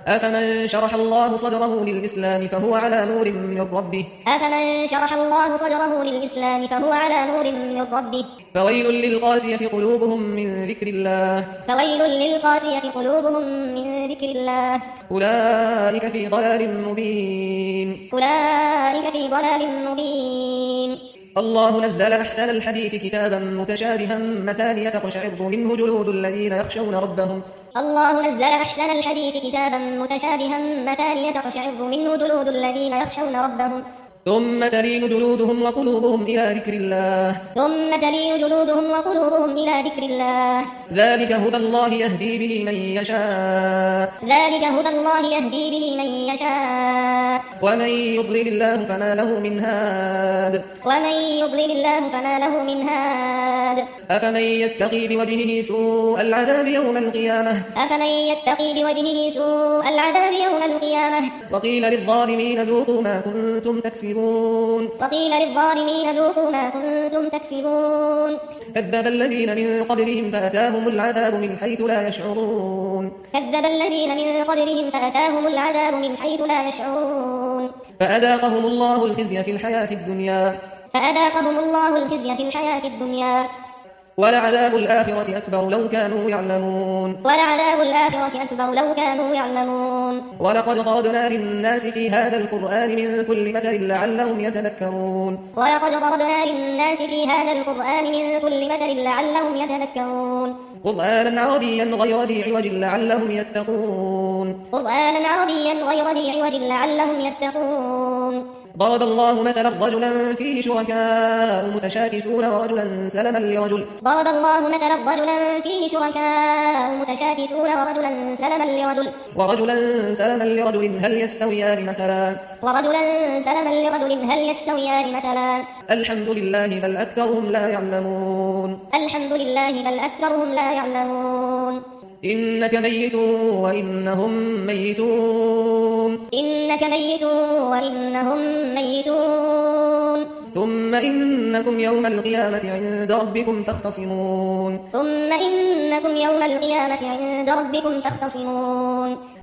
أفمن شرح الله صدره للإسلام فهو على نور من ربه أفمن شرح الله صدره للإسلام فهو على نور من ربه فويل للقاسية قلوبهم من ذكر الله فويل للقاسية قلوبهم من ذكر الله أولئك في ضلال مبين أولئك في ضلال مبين الله نزل أحسن الحديث كتابا متشابها مثانية تقشعر منه جلود الذين يخشون ربهم الله نزل أحسن الحديث كتابا متشابها مثانية تقشعر منه جلود الذين يخشون ربهم ثم تلين جلودهم وقلوبهم إلى ذكر الله ثم تلين جلودهم وقلوبهم إلى ذكر الله ذلك هدى الله يهدي به من يشاء ذلك هدى الله يهدي به من يشاء ومن يضلل الله فما له من هاد ومن يضلل الله فما له من هاد أفمن يتقي بوجهه سوء العذاب يوم القيامة أفمن يتقي بوجهه سوء العذاب يوم القيامة وقيل للظالمين ذوقوا ما كنتم تكسبون وقيل للظالمين ذوقوا ما كنتم تكسبون كذب الذين من قبلهم فأتاهم العذاب من حيث لا يشعرون كذب الذين من قبلهم فأتاهم العذاب من حيث لا يشعرون فأذاقهم الله الخزي في الحياة الدنيا فأذاقهم الله الخزي في الحياة الدنيا ولعذاب الآخرة أكبر لو كانوا يعلمون ولعذاب الآخرة أكبر لو كانوا يعلمون ولقد ضربنا للناس في هذا القرآن من كل مثل لعلهم يتذكرون ولقد ضربنا للناس في هذا القرآن من كل مثل لعلهم يتذكرون قرآنا عربيا غير ذي عوج لعلهم يتقون قرآنا عربيا غير ذي عوج لعلهم يتقون ضرب الله مثلا رجلا فيه شركاء متشاكسون ورجلا سلما لرجل ضرب الله مثلا رجلا فيه شركاء متشاكسون ورجلا سلما لرجل هل يستويان مثلا الحمد لله بل أكثرهم لا يعلمون الحمد لله بل أكثرهم لا يعلمون إنك ميت وإنهم ميتون إنك ميت وإنهم ميتون ثم إنكم يوم القيامة عند ربكم تختصمون